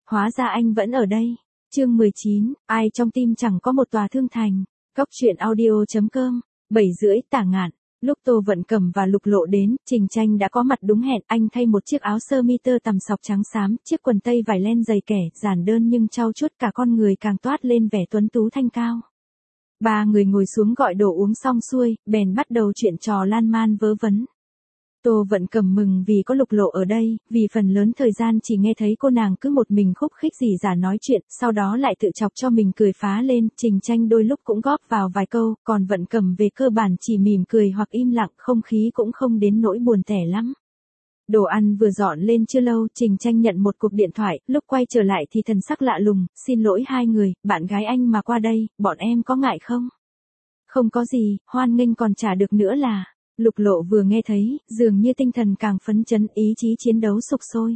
hóa ra anh vẫn ở đây. Chương 19, ai trong tim chẳng có một tòa thương thành. Cóc truyện audio.com, 7:30 Tả Ngạn. Lúc Tô Vận Cẩm và Lục Lộ đến, Trình Tranh đã có mặt đúng hẹn. Anh thay một chiếc áo sơ mi tơ tằm sọc trắng xám, chiếc quần tây vải len dày kẻ, giản đơn nhưng trau chuốt, cả con người càng toát lên vẻ tuấn tú thanh cao. Ba người ngồi xuống gọi đồ uống xong xuôi, bèn bắt đầu chuyện trò lan man vớ vẩn. Tô Vận Cẩm mừng vì có Lục Lộ ở đây, vì phần lớn thời gian chỉ nghe thấy cô nàng cứ một mình khúc khích rỉ rả nói chuyện, sau đó lại tự chọc cho mình cười phá lên. Trình Tranh đôi lúc cũng góp vào vài câu, còn Vận Cẩm về cơ bản chỉ mỉm cười hoặc im lặng, không khí cũng không đến nỗi buồn tẻ lắm. Đồ ăn vừa dọn lên chưa lâu, Trình Tranh nhận một cuộc điện thoại, lúc quay trở lại thì thần sắc lạ lùng, xin lỗi hai người, bạn gái anh mà qua đây, bọn em có ngại không? Không có gì, hoan nghênh còn trả được nữa là. Lục Lộ vừa nghe thấy, dường như tinh thần càng phấn chấn, ý chí chiến đấu sục sôi.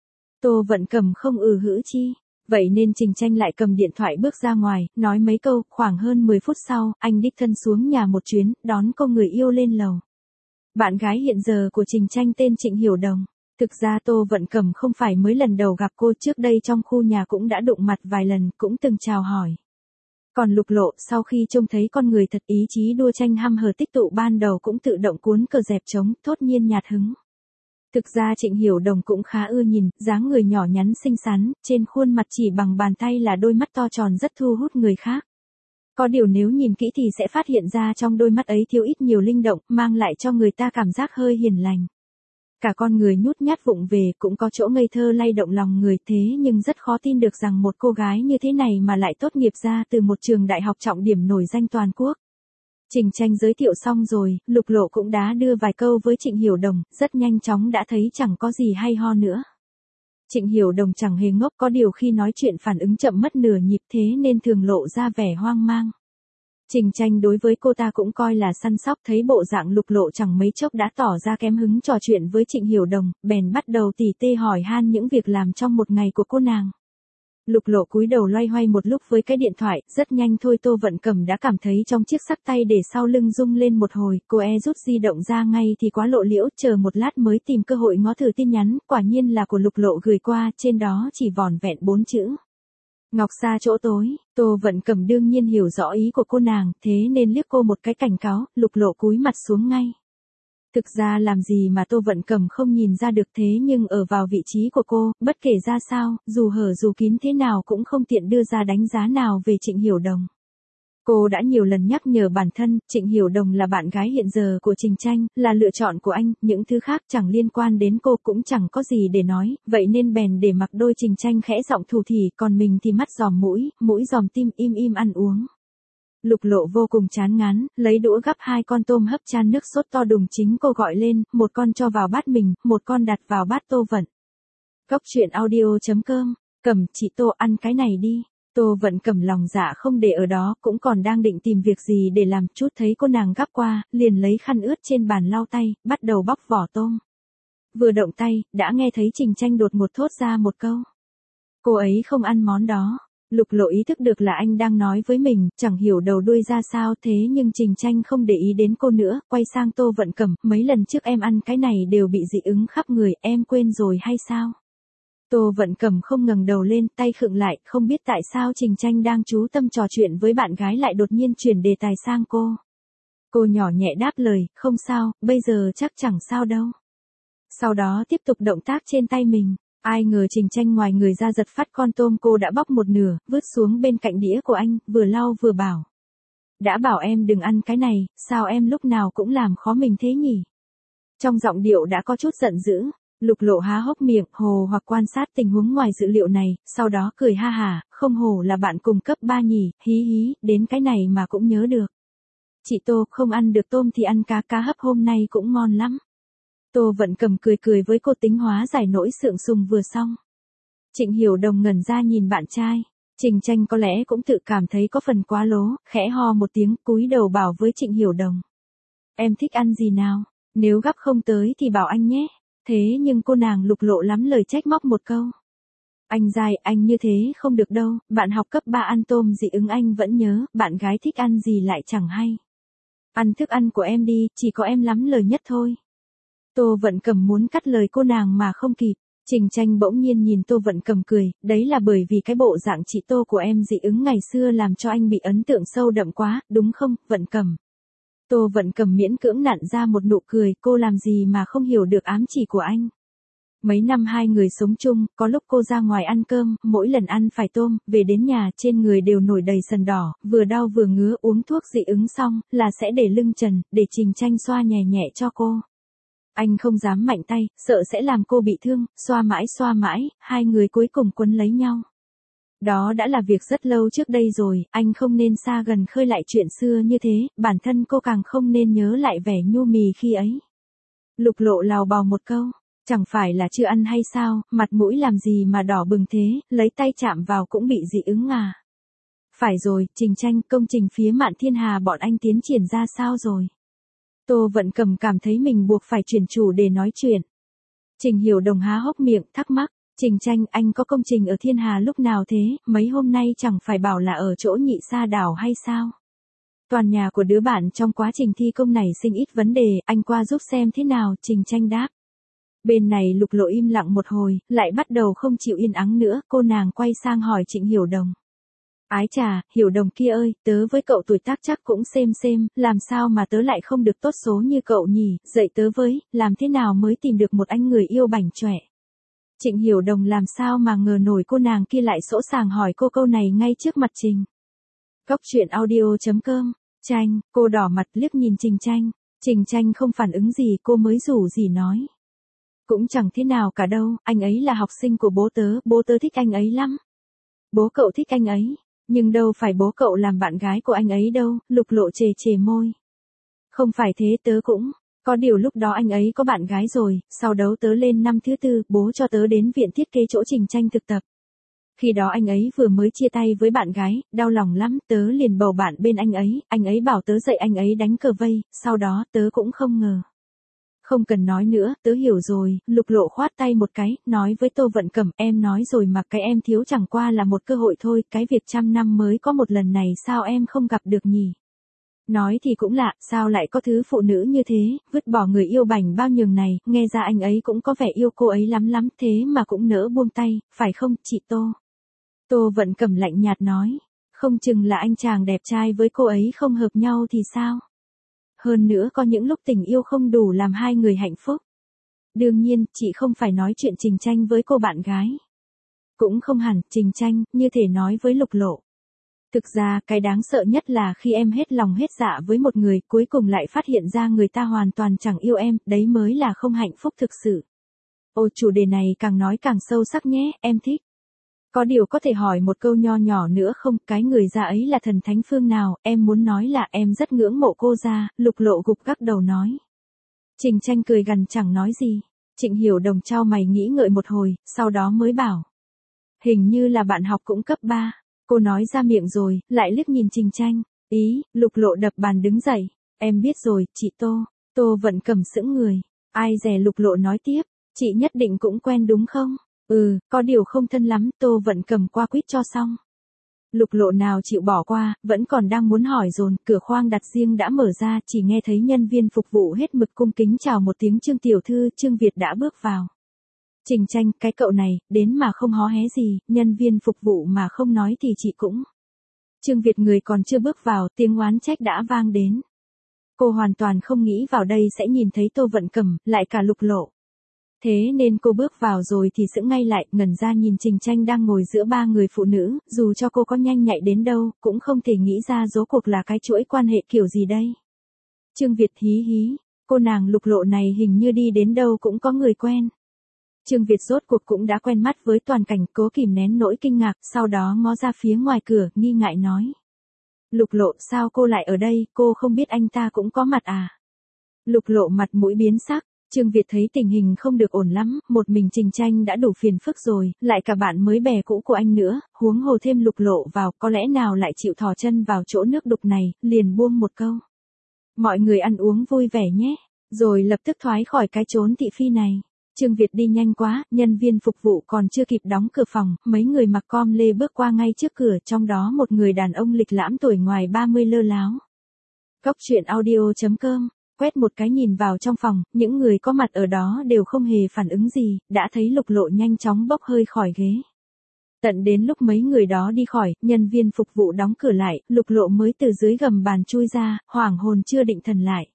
Tô Vận Cẩm không hữ chi. Vậy nên Trình Tranh lại cầm điện thoại bước ra ngoài, nói mấy câu, khoảng hơn 10 phút sau, anh đích thân xuống nhà một chuyến, đón cô người yêu lên lầu. Bạn gái hiện giờ của Trình Tranh tên Trịnh Hiểu Đồng. Thực ra Tô Vận Cẩm không phải mới lần đầu gặp cô, trước đây trong khu nhà cũng đã đụng mặt vài lần, cũng từng chào hỏi. Còn Lục Lộ sau khi trông thấy con người thật ý chí đua tranh hăm hở tích tụ ban đầu cũng tự động cuốn cờ dẹp trống, thốt nhiên nhạt hứng. Thực ra Trịnh Hiểu Đồng cũng khá ưa nhìn, dáng người nhỏ nhắn xinh xắn, trên khuôn mặt chỉ bằng bàn tay là đôi mắt to tròn rất thu hút người khác. Có điều nếu nhìn kỹ thì sẽ phát hiện ra trong đôi mắt ấy thiếu ít nhiều linh động, mang lại cho người ta cảm giác hơi hiền lành. Cả con người nhút nhát vụng về, cũng có chỗ ngây thơ lay động lòng người, thế nhưng rất khó tin được rằng một cô gái như thế này mà lại tốt nghiệp ra từ một trường đại học trọng điểm nổi danh toàn quốc. Trình Tranh giới thiệu xong rồi, Lục Lộ cũng đã đưa vài câu với Trịnh Hiểu Đồng, rất nhanh chóng đã thấy chẳng có gì hay ho nữa. Trịnh Hiểu Đồng chẳng hề ngốc, có điều khi nói chuyện phản ứng chậm mất nửa nhịp, thế nên thường lộ ra vẻ hoang mang. Trình Tranh đối với cô ta cũng coi là săn sóc, thấy bộ dạng Lục Lộ chẳng mấy chốc đã tỏ ra kém hứng trò chuyện với Trịnh Hiểu Đồng, bèn bắt đầu tỉ tê hỏi han những việc làm trong một ngày của cô nàng. Lục Lộ cúi đầu loay hoay một lúc với cái điện thoại, rất nhanh thôi Tô Vận Cẩm đã cảm thấy trong chiếc xắc tay để sau lưng rung lên một hồi, cô rút di động ra ngay thì quá lộ liễu, chờ một lát mới tìm cơ hội ngó thử tin nhắn, quả nhiên là của Lục Lộ gửi qua, trên đó chỉ vỏn vẹn 4 chữ. Ngọc xa chỗ tối. Tô Vận Cẩm đương nhiên hiểu rõ ý của cô nàng, thế nên liếc cô một cái cảnh cáo, Lục Lộ cúi mặt xuống ngay. Thực ra làm gì mà Tô Vận Cẩm không nhìn ra được, thế nhưng ở vào vị trí của cô, bất kể ra sao, dù hở dù kín thế nào cũng không tiện đưa ra đánh giá nào về Trịnh Hiểu Đồng. Cô đã nhiều lần nhắc nhở bản thân, Trịnh Hiểu Đồng là bạn gái hiện giờ của Trình Tranh, là lựa chọn của anh, những thứ khác chẳng liên quan đến cô, cũng chẳng có gì để nói, vậy nên bèn để mặc đôi Trình Tranh khẽ giọng thủ thỉ, còn mình thì mắt giòm mũi, mũi giòm tim, im ăn uống. Lục Lộ vô cùng chán ngán, lấy đũa gắp 2 con tôm hấp chan nước sốt to đùng, chính cô gọi lên, một con cho vào bát mình, một con đặt vào bát Tô Vận. Cóc truyện audio.com, Cẩm chị Tô ăn cái này đi. Tô Vận Cẩm lòng dạ không để ở đó, cũng còn đang định tìm việc gì để làm, chút thấy cô nàng gắp qua, liền lấy khăn ướt trên bàn lau tay, bắt đầu bóc vỏ tôm. Vừa động tay, đã nghe thấy Trình Tranh đột ngột thốt ra một câu. Cô ấy không ăn món đó. Lục Lộ ý thức được là anh đang nói với mình, chẳng hiểu đầu đuôi ra sao, thế nhưng Trình Tranh không để ý đến cô nữa, quay sang Tô Vận Cẩm, mấy lần trước em ăn cái này đều bị dị ứng khắp người, em quên rồi hay sao? Tô Vận Cẩm không ngẩng đầu lên, tay khựng lại, không biết tại sao Trình Tranh đang chú tâm trò chuyện với bạn gái lại đột nhiên chuyển đề tài sang cô. Cô nhỏ nhẹ đáp lời, không sao, bây giờ chắc chẳng sao đâu. Sau đó tiếp tục động tác trên tay mình. Ai ngờ Trình Tranh ngoài người ra giật phát con tôm cô đã bóc một nửa, vứt xuống bên cạnh đĩa của anh, vừa lau vừa bảo. Đã bảo em đừng ăn cái này, sao em lúc nào cũng làm khó mình thế nhỉ? Trong giọng điệu đã có chút giận dữ. Lục Lộ há hốc miệng, hồ hoặc quan sát tình huống ngoài dự liệu này, sau đó cười ha hả, không hổ là bạn cùng cấp 3 nhỉ, hí hí, đến cái này mà cũng nhớ được. Chị Tô, không ăn được tôm thì ăn cá hấp hôm nay cũng ngon lắm. Tô Vận Cẩm cười với cô, tính hóa giải nỗi sượng sùng vừa xong. Trịnh Hiểu Đồng ngẩn ra nhìn bạn trai. Trình Tranh có lẽ cũng tự cảm thấy có phần quá lố, khẽ ho một tiếng, cúi đầu bảo với Trịnh Hiểu Đồng. Em thích ăn gì nào? Nếu gắp không tới thì bảo anh nhé. Thế nhưng cô nàng Lục Lộ lắm lời trách móc một câu. Anh dai, anh như thế không được đâu, bạn học cấp 3 ăn tôm dị ứng anh vẫn nhớ, bạn gái thích ăn gì lại chẳng hay. Ăn thức ăn của em đi, chỉ có em lắm lời nhất thôi. Tô Vận Cẩm muốn cắt lời cô nàng mà không kịp. Trình Tranh bỗng nhiên nhìn Tô Vận Cầm cười, đấy là bởi vì cái bộ dạng chị Tô của em dị ứng ngày xưa làm cho anh bị ấn tượng sâu đậm quá, đúng không, Vận Cầm? Tô Vận Cầm miễn cưỡng nặn ra một nụ cười, cô làm gì mà không hiểu được ám chỉ của anh. Mấy năm hai người sống chung, có lúc cô ra ngoài ăn cơm, mỗi lần ăn phải tôm, về đến nhà trên người đều nổi đầy sần đỏ, vừa đau vừa ngứa, uống thuốc dị ứng xong, là sẽ để lưng trần, để Trình Tranh xoa nhẹ nhẹ cho cô. Anh không dám mạnh tay, sợ sẽ làm cô bị thương, xoa mãi, hai người cuối cùng quấn lấy nhau. Đó đã là việc rất lâu trước đây rồi, anh không nên xa gần khơi lại chuyện xưa như thế, bản thân cô càng không nên nhớ lại vẻ nhu mì khi ấy. Lục Lộ lào bào một câu, chẳng phải là chưa ăn hay sao, mặt mũi làm gì mà đỏ bừng thế, lấy tay chạm vào cũng bị dị ứng à. Phải rồi, Trình Tranh, công trình phía Mạn Thiên Hà bọn anh tiến triển ra sao rồi? Tô Vận Cầm cảm thấy mình buộc phải chuyển chủ để nói chuyện. Trình Hiểu Đồng há hốc miệng, thắc mắc, Trình Tranh, anh có công trình ở Thiên Hà lúc nào thế, mấy hôm nay chẳng phải bảo là ở chỗ Nhị Sa đảo hay sao? Toàn nhà của đứa bạn trong quá trình thi công này sinh ít vấn đề, anh qua giúp xem thế nào, Trình Tranh đáp. Bên này Lục Lộ im lặng một hồi, lại bắt đầu không chịu yên ắng nữa, cô nàng quay sang hỏi Trịnh Hiểu Đồng. Ái chà, Hiểu Đồng kia ơi, tớ với cậu tuổi tác chắc cũng xem, làm sao mà tớ lại không được tốt số như cậu nhỉ, dạy tớ với, làm thế nào mới tìm được một anh người yêu bảnh chọe. Trịnh Hiểu Đồng làm sao mà ngờ nổi cô nàng kia lại sỗ sàng hỏi cô câu này ngay trước mặt Trình. Góc truyện audio.com, Tranh, cô đỏ mặt liếc nhìn Trình Tranh, Trình Tranh không phản ứng gì, cô mới rủ gì nói. Cũng chẳng thế nào cả đâu, anh ấy là học sinh của bố tớ thích anh ấy lắm. Bố cậu thích anh ấy, nhưng đâu phải bố cậu làm bạn gái của anh ấy đâu, Lục Lộ chề môi. Không phải thế, tớ cũng, có điều lúc đó anh ấy có bạn gái rồi, sau đó tớ lên năm thứ 4, bố cho tớ đến viện thiết kế chỗ Trình Tranh thực tập. Khi đó anh ấy vừa mới chia tay với bạn gái, đau lòng lắm, tớ liền bầu bạn bên anh ấy bảo tớ dạy anh ấy đánh cờ vây, sau đó tớ cũng không ngờ. Không cần nói nữa, tớ hiểu rồi, Lục Lộ khoát tay một cái, nói với Tô Vận Cẩm, em nói rồi mà cái em thiếu chẳng qua là một cơ hội thôi, cái việc 100 năm mới có một lần này sao em không gặp được nhỉ? Nói thì cũng lạ, sao lại có thứ phụ nữ như thế, vứt bỏ người yêu bảnh bao nhường này, nghe ra anh ấy cũng có vẻ yêu cô ấy lắm thế mà cũng nỡ buông tay, phải không, chị Tô? Tô Vận Cẩm lạnh nhạt nói, không chừng là anh chàng đẹp trai với cô ấy không hợp nhau thì sao? Hơn nữa có những lúc tình yêu không đủ làm hai người hạnh phúc. Đương nhiên, chị không phải nói chuyện Trình Tranh với cô bạn gái. Cũng không hẳn, Trình Tranh, như thể nói với Lục Lộ. Thực ra, cái đáng sợ nhất là khi em hết lòng hết dạ với một người, cuối cùng lại phát hiện ra người ta hoàn toàn chẳng yêu em, đấy mới là không hạnh phúc thực sự. Ồ, chủ đề này càng nói càng sâu sắc nhé, em thích. Có điều có thể hỏi một câu nho nhỏ nữa không, cái người già ấy là thần thánh phương nào, em muốn nói là em rất ngưỡng mộ cô ra, Lục Lộ gục gắc đầu nói. Trình Tranh cười gằn chẳng nói gì, Trịnh Hiểu Đồng trao mày nghĩ ngợi một hồi, sau đó mới bảo. Hình như là bạn học cũng cấp 3, cô nói ra miệng rồi, lại liếc nhìn Trình Tranh, ý, Lục Lộ đập bàn đứng dậy, em biết rồi, chị Tô Vận Cẩm sững người, ai dè Lục Lộ nói tiếp, chị nhất định cũng quen đúng không? Có điều không thân lắm, Tô Vận Cẩm qua quýt cho xong. Lục Lộ nào chịu bỏ qua, vẫn còn đang muốn hỏi dồn, cửa khoang đặt riêng đã mở ra, chỉ nghe thấy nhân viên phục vụ hết mực cung kính chào một tiếng Trương tiểu thư, Trương Việt đã bước vào. Trình Tranh, cái cậu này, đến mà không hó hé gì, nhân viên phục vụ mà không nói thì chị cũng. Trương Việt người còn chưa bước vào, tiếng oán trách đã vang đến. Cô hoàn toàn không nghĩ vào đây sẽ nhìn thấy Tô Vận Cẩm, lại cả Lục Lộ. Thế nên cô bước vào rồi thì sững ngay lại, ngẩn ra nhìn Trình Tranh đang ngồi giữa ba người phụ nữ, dù cho cô có nhanh nhạy đến đâu, cũng không thể nghĩ ra rốt cuộc là cái chuỗi quan hệ kiểu gì đây. Trương Việt hí, cô nàng Lục Lộ này hình như đi đến đâu cũng có người quen. Trương Việt rốt cuộc cũng đã quen mắt với toàn cảnh, cố kìm nén nỗi kinh ngạc, sau đó ngó ra phía ngoài cửa, nghi ngại nói. Lục Lộ, sao cô lại ở đây, cô không biết anh ta cũng có mặt à? Lục Lộ mặt mũi biến sắc. Trương Việt thấy tình hình không được ổn lắm, một mình Trình Tranh đã đủ phiền phức rồi, lại cả bạn mới bè cũ của anh nữa, huống hồ thêm Lục Lộ vào, có lẽ nào lại chịu thò chân vào chỗ nước đục này, liền buông một câu. Mọi người ăn uống vui vẻ nhé, rồi lập tức thoái khỏi cái chốn thị phi này. Trương Việt đi nhanh quá, nhân viên phục vụ còn chưa kịp đóng cửa phòng, mấy người mặc com lê bước qua ngay trước cửa, trong đó một người đàn ông lịch lãm tuổi ngoài 30 lơ láo. Góc truyện audio.com quét một cái nhìn vào trong phòng, những người có mặt ở đó đều không hề phản ứng gì, đã thấy Lục Lộ nhanh chóng bốc hơi khỏi ghế. Tận đến lúc mấy người đó đi khỏi, nhân viên phục vụ đóng cửa lại, Lục Lộ mới từ dưới gầm bàn chui ra, hoảng hồn chưa định thần lại.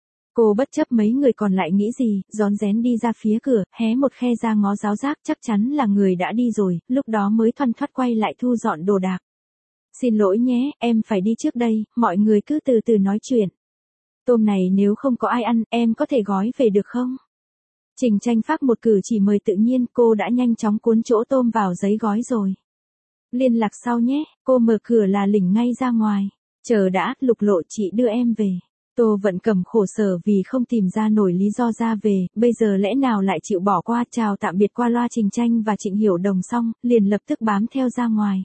Cô bất chấp mấy người còn lại nghĩ gì, rón rén đi ra phía cửa, hé một khe ra ngó giáo giác, chắc chắn là người đã đi rồi, lúc đó mới thoăn thoắt quay lại thu dọn đồ đạc. Xin lỗi nhé, em phải đi trước đây, mọi người cứ từ từ nói chuyện. Tôm này nếu không có ai ăn, em có thể gói về được không? Trình Tranh phác một cử chỉ mời tự nhiên, cô đã nhanh chóng cuốn chỗ tôm vào giấy gói rồi. Liên lạc sau nhé, cô mở cửa là lỉnh ngay ra ngoài. Chờ đã, Lục Lộ, chị đưa em về. Tô Vận Cẩm khổ sở vì không tìm ra nổi lý do ra về, bây giờ lẽ nào lại chịu bỏ qua, chào tạm biệt qua loa Trình Tranh và Trịnh Hiểu Đồng xong, liền lập tức bám theo ra ngoài.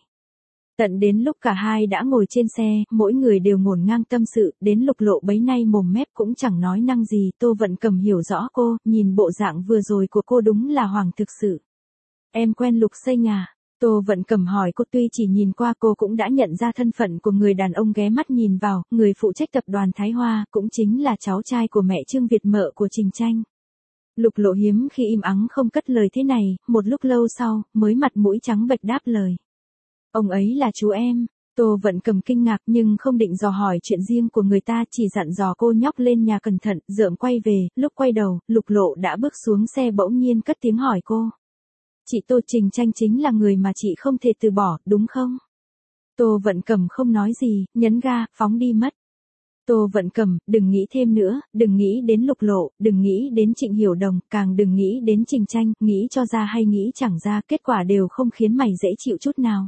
Tận đến lúc cả hai đã ngồi trên xe, mỗi người đều ngổn ngang tâm sự, đến Lục Lộ bấy nay mồm mép cũng chẳng nói năng gì, Tô Vận Cẩm hiểu rõ cô, nhìn bộ dạng vừa rồi của cô đúng là hoàng thực sự. Em quen Lục Xanh à? Tô Vận Cẩm hỏi cô, tuy chỉ nhìn qua cô cũng đã nhận ra thân phận của người đàn ông ghé mắt nhìn vào, người phụ trách tập đoàn Thái Hoa, cũng chính là cháu trai của mẹ Trương Việt Mợ của Trình Tranh. Lục Lộ hiếm khi im ắng không cất lời thế này, một lúc lâu sau, mới mặt mũi trắng bệch đáp lời. Ông ấy là chú em. Tô Vận Cẩm kinh ngạc nhưng không định dò hỏi chuyện riêng của người ta, chỉ dặn dò cô nhóc lên nhà cẩn thận, rợm quay về, lúc quay đầu, Lục Lộ đã bước xuống xe bỗng nhiên cất tiếng hỏi cô. Chị Tô, Trình Tranh chính là người mà chị không thể từ bỏ, đúng không? Tô Vận Cẩm không nói gì, nhấn ga, phóng đi mất. Tô Vận Cẩm, đừng nghĩ thêm nữa, đừng nghĩ đến Lục Lộ, đừng nghĩ đến Trịnh Hiểu Đồng, càng đừng nghĩ đến Trình Tranh, nghĩ cho ra hay nghĩ chẳng ra, kết quả đều không khiến mày dễ chịu chút nào.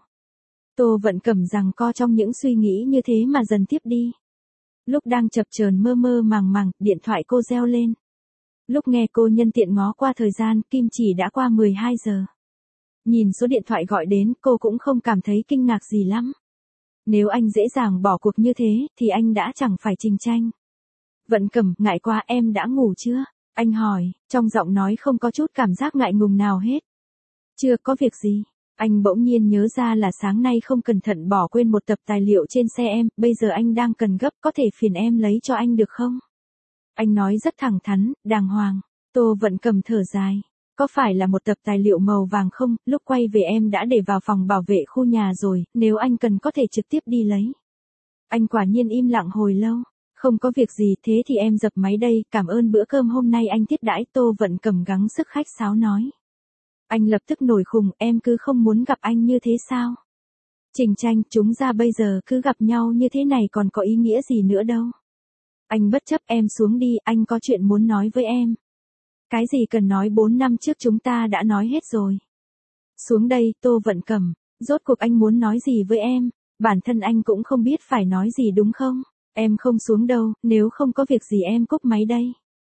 Tô Vận Cẩm giằng co trong những suy nghĩ như thế mà dần tiếp đi. Lúc đang chập chờn mơ mơ màng màng, điện thoại cô reo lên. Lúc nghe cô nhân tiện ngó qua thời gian, kim chỉ đã qua 12 giờ. Nhìn số điện thoại gọi đến, cô cũng không cảm thấy kinh ngạc gì lắm. Nếu anh dễ dàng bỏ cuộc như thế, thì anh đã chẳng phải Trình Tranh. Vận Cẩm, ngại quá, em đã ngủ chưa? Anh hỏi, trong giọng nói không có chút cảm giác ngại ngùng nào hết. Chưa, có việc gì? Anh bỗng nhiên nhớ ra là sáng nay không cẩn thận bỏ quên một tập tài liệu trên xe em, bây giờ anh đang cần gấp, có thể phiền em lấy cho anh được không? Anh nói rất thẳng thắn, đàng hoàng. Tô Vận Cẩm thở dài. Có phải là một tập tài liệu màu vàng không, lúc quay về em đã để vào phòng bảo vệ khu nhà rồi, nếu anh cần có thể trực tiếp đi lấy. Anh quả nhiên im lặng hồi lâu. Không có việc gì, thế thì em dập máy đây, cảm ơn bữa cơm hôm nay anh tiếp đãi. Tô Vận Cẩm gắng sức khách sáo nói. Anh lập tức nổi khùng, em cứ không muốn gặp anh như thế sao? Trình Tranh, chúng ra bây giờ cứ gặp nhau như thế này còn có ý nghĩa gì nữa đâu. Anh bất chấp, em xuống đi, anh có chuyện muốn nói với em. Cái gì cần nói, 4 năm trước chúng ta đã nói hết rồi. Xuống đây, Tô Vận Cẩm, rốt cuộc anh muốn nói gì với em? Bản thân anh cũng không biết phải nói gì đúng không? Em không xuống đâu, nếu không có việc gì em cúp máy đây.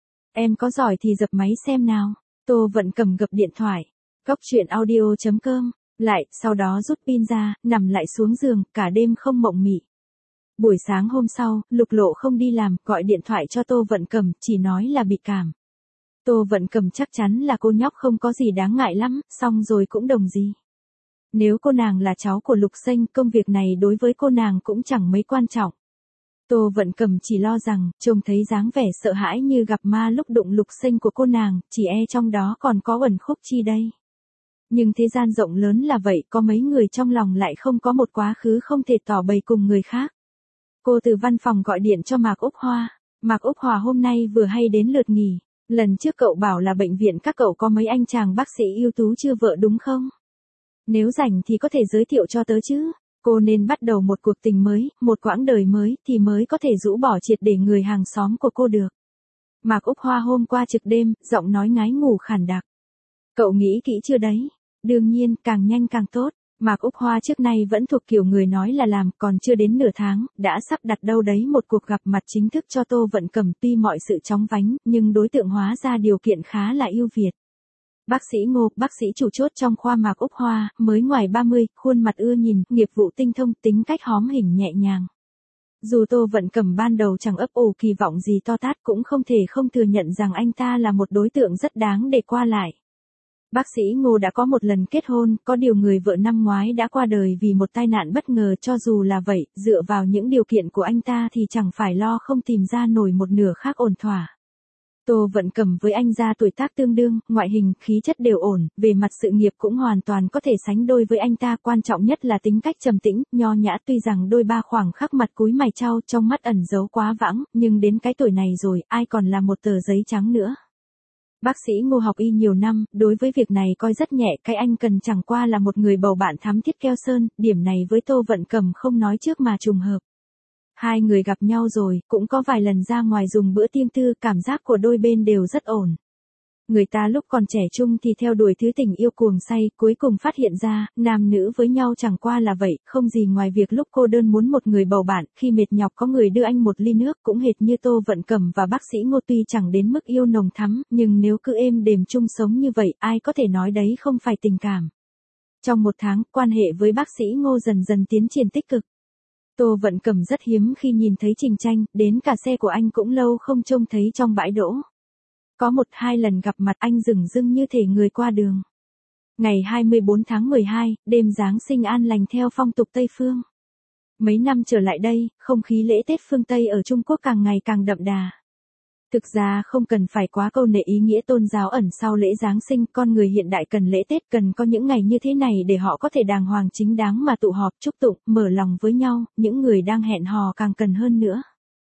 Em có giỏi thì dập máy xem nào. Tô Vận Cẩm gập điện thoại. Góc truyện audio.com, lại, sau đó rút pin ra, nằm lại xuống giường, cả đêm không mộng mị. Buổi sáng hôm sau, Lục Lộ không đi làm, gọi điện thoại cho Tô Vận Cẩm, chỉ nói là bị cảm. Tô Vận Cẩm chắc chắn là cô nhóc không có gì đáng ngại lắm, xong rồi cũng đồng gì. Nếu cô nàng là cháu của Lục Xanh, công việc này đối với cô nàng cũng chẳng mấy quan trọng. Tô Vận Cẩm chỉ lo rằng, trông thấy dáng vẻ sợ hãi như gặp ma lúc đụng Lục Xanh của cô nàng, chỉ trong đó còn có uẩn khúc chi đây. Nhưng thế gian rộng lớn là vậy, có mấy người trong lòng lại không có một quá khứ không thể tỏ bày cùng người khác. Cô từ văn phòng gọi điện cho Mạc Úc Hoa. Mạc Úc Hòa hôm nay vừa hay đến lượt nghỉ. Lần trước cậu bảo là bệnh viện các cậu có mấy anh chàng bác sĩ ưu tú chưa vợ đúng không? Nếu rảnh thì có thể giới thiệu cho tớ chứ. Cô nên bắt đầu một cuộc tình mới, một quãng đời mới thì mới có thể rũ bỏ triệt để người hàng xóm của cô được. Mạc Úc Hoa hôm qua trực đêm, giọng nói ngái ngủ khản đặc. Cậu nghĩ kỹ chưa đấy? Đương nhiên, càng nhanh càng tốt. Mạc Úc Hoa trước nay vẫn thuộc kiểu người nói là làm, còn chưa đến nửa tháng, đã sắp đặt đâu đấy một cuộc gặp mặt chính thức cho Tô Vận Cẩm, tuy mọi sự chóng vánh, nhưng đối tượng hóa ra điều kiện khá là ưu việt. Bác sĩ Ngô, bác sĩ chủ chốt trong khoa Mạc Úc Hoa, mới ngoài 30, khuôn mặt ưa nhìn, nghiệp vụ tinh thông, tính cách hóm hỉnh nhẹ nhàng. Dù Tô Vận Cẩm ban đầu chẳng ấp ủ kỳ vọng gì to tát cũng không thể không thừa nhận rằng anh ta là một đối tượng rất đáng để qua lại. Bác sĩ Ngô đã có một lần kết hôn, có điều người vợ năm ngoái đã qua đời vì một tai nạn bất ngờ. Cho dù là vậy, dựa vào những điều kiện của anh ta thì chẳng phải lo không tìm ra nổi một nửa khác ổn thỏa. Tô Vận Cẩm với anh ra tuổi tác tương đương, ngoại hình, khí chất đều ổn, về mặt sự nghiệp cũng hoàn toàn có thể sánh đôi với anh ta, quan trọng nhất là tính cách trầm tĩnh, nho nhã, tuy rằng đôi ba khoảng khắc mặt cúi mày chau, trong mắt ẩn giấu quá vãng, nhưng đến cái tuổi này rồi, ai còn là một tờ giấy trắng nữa. Bác sĩ Ngô học y nhiều năm, đối với việc này coi rất nhẹ, cái anh cần chẳng qua là một người bầu bạn thắm thiết keo sơn, điểm này với Tô Vận Cẩm không nói trước mà trùng hợp. Hai người gặp nhau rồi, cũng có vài lần ra ngoài dùng bữa riêng tư, cảm giác của đôi bên đều rất ổn. Người ta lúc còn trẻ trung thì theo đuổi thứ tình yêu cuồng say, cuối cùng phát hiện ra, nam nữ với nhau chẳng qua là vậy, không gì ngoài việc lúc cô đơn muốn một người bầu bạn, khi mệt nhọc có người đưa anh một ly nước, cũng hệt như Tô Vận Cẩm và bác sĩ Ngô, tuy chẳng đến mức yêu nồng thắm, nhưng nếu cứ êm đềm chung sống như vậy, ai có thể nói đấy không phải tình cảm. Trong một tháng, quan hệ với bác sĩ Ngô dần dần tiến triển tích cực. Tô Vận Cẩm rất hiếm khi nhìn thấy Trình Tranh, đến cả xe của anh cũng lâu không trông thấy trong bãi đỗ. Có một hai lần gặp mặt anh dửng dưng như thể người qua đường. Ngày 24 tháng 12, đêm Giáng sinh an lành theo phong tục Tây Phương. Mấy năm trở lại đây, không khí lễ Tết phương Tây ở Trung Quốc càng ngày càng đậm đà. Thực ra không cần phải quá câu nệ ý nghĩa tôn giáo ẩn sau lễ Giáng sinh, con người hiện đại cần lễ Tết, cần có những ngày như thế này để họ có thể đàng hoàng chính đáng mà tụ họp chúc tụng, mở lòng với nhau, những người đang hẹn hò càng cần hơn nữa.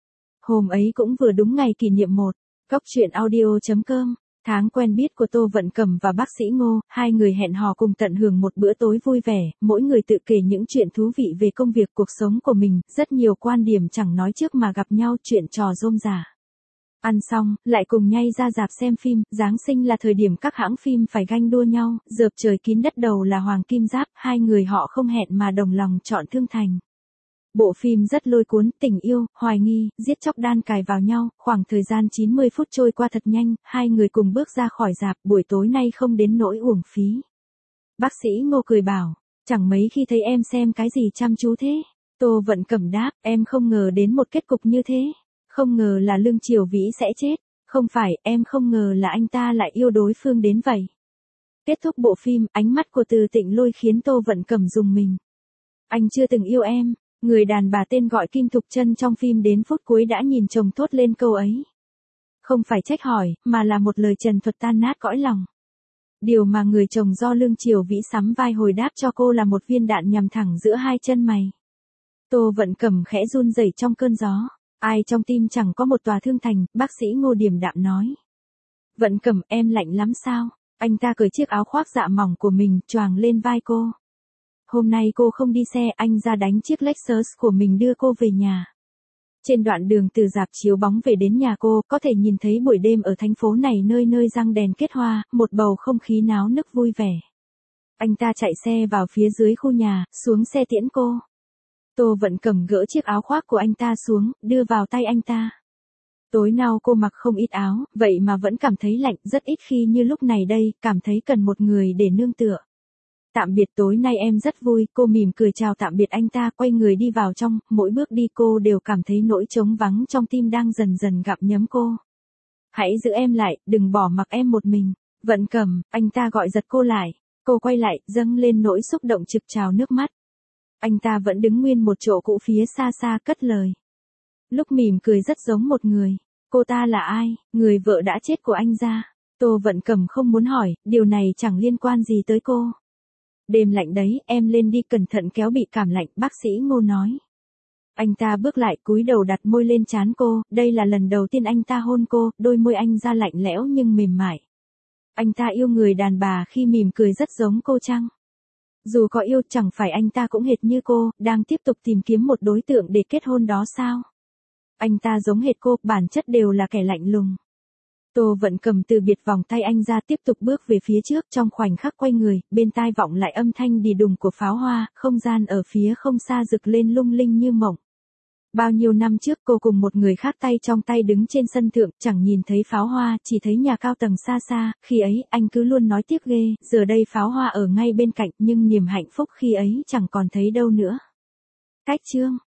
Hôm ấy cũng vừa đúng ngày kỷ niệm 1. Góc truyện audio.com, tháng quen biết của Tô Vận Cẩm và bác sĩ Ngô, hai người hẹn hò cùng tận hưởng một bữa tối vui vẻ, mỗi người tự kể những chuyện thú vị về công việc cuộc sống của mình, rất nhiều quan điểm chẳng nói trước mà gặp nhau, chuyện trò rôm rả. Ăn xong, lại cùng nhay ra rạp xem phim, Giáng sinh là thời điểm các hãng phim phải ganh đua nhau, dợp trời kín đất đầu là Hoàng Kim Giáp, hai người họ không hẹn mà đồng lòng chọn Thương Thành. Bộ phim rất lôi cuốn, tình yêu, hoài nghi, giết chóc đan cài vào nhau, khoảng thời gian 90 phút trôi qua thật nhanh, hai người cùng bước ra khỏi rạp, buổi tối nay không đến nỗi uổng phí. Bác sĩ Ngô cười bảo, chẳng mấy khi thấy em xem cái gì chăm chú thế. Tô Vận Cẩm đáp, em không ngờ đến một kết cục như thế. Không ngờ là Lương Triều Vĩ sẽ chết. Không phải, em không ngờ là anh ta lại yêu đối phương đến vậy. Kết thúc bộ phim, ánh mắt của Từ Tịnh Lôi khiến Tô Vận Cẩm rùng mình. Anh chưa từng yêu em. Người đàn bà tên gọi Kim Thục Chân trong phim đến phút cuối đã nhìn chồng thốt lên câu ấy. Không phải trách hỏi, mà là một lời trần thuật tan nát cõi lòng. Điều mà người chồng do Lương Triều Vĩ sắm vai hồi đáp cho cô là một viên đạn nhằm thẳng giữa hai chân mày. Tô Vận Cẩm khẽ run rẩy trong cơn gió. Ai trong tim chẳng có một tòa Thương Thành, bác sĩ Ngô điềm đạm nói. Vận Cẩm, em lạnh lắm sao? Anh ta cởi chiếc áo khoác dạ mỏng của mình, choàng lên vai cô. Hôm nay cô không đi xe, anh ra đánh chiếc Lexus của mình đưa cô về nhà. Trên đoạn đường từ rạp chiếu bóng về đến nhà cô, có thể nhìn thấy buổi đêm ở thành phố này nơi nơi răng đèn kết hoa, một bầu không khí náo nức vui vẻ. Anh ta chạy xe vào phía dưới khu nhà, xuống xe tiễn cô. Tô Vận Cẩm gỡ chiếc áo khoác của anh ta xuống, đưa vào tay anh ta. Tối nào cô mặc không ít áo, vậy mà vẫn cảm thấy lạnh, rất ít khi như lúc này đây, cảm thấy cần một người để nương tựa. Tạm biệt, tối nay em rất vui, cô mỉm cười chào tạm biệt anh ta, quay người đi vào trong, mỗi bước đi cô đều cảm thấy nỗi trống vắng trong tim đang dần dần gặm nhấm cô. Hãy giữ em lại, đừng bỏ mặc em một mình. Vận Cẩm, anh ta gọi giật cô lại. Cô quay lại, dâng lên nỗi xúc động trực trào nước mắt. Anh ta vẫn đứng nguyên một chỗ cũ phía xa xa cất lời. Lúc mỉm cười rất giống một người. Cô ta là ai? Người vợ đã chết của anh ra. Tô Vận Cẩm không muốn hỏi, điều này chẳng liên quan gì tới cô. Đêm lạnh đấy, em lên đi, cẩn thận kéo bị cảm lạnh, bác sĩ Ngô nói. Anh ta bước lại, cúi đầu đặt môi lên trán cô, đây là lần đầu tiên anh ta hôn cô, đôi môi anh ra lạnh lẽo nhưng mềm mại. Anh ta yêu người đàn bà khi mỉm cười rất giống cô chăng? Dù có yêu, chẳng phải anh ta cũng hệt như cô, đang tiếp tục tìm kiếm một đối tượng để kết hôn đó sao? Anh ta giống hệt cô, bản chất đều là kẻ lạnh lùng. Tô Vận Cẩm từ biệt vòng tay anh ra, tiếp tục bước về phía trước, trong khoảnh khắc quay người, bên tai vọng lại âm thanh đì đùng của pháo hoa, không gian ở phía không xa rực lên lung linh như mộng. Bao nhiêu năm trước cô cùng một người khác tay trong tay đứng trên sân thượng, chẳng nhìn thấy pháo hoa, chỉ thấy nhà cao tầng xa xa, khi ấy anh cứ luôn nói tiếc ghê, giờ đây pháo hoa ở ngay bên cạnh, nhưng niềm hạnh phúc khi ấy chẳng còn thấy đâu nữa. Cách chương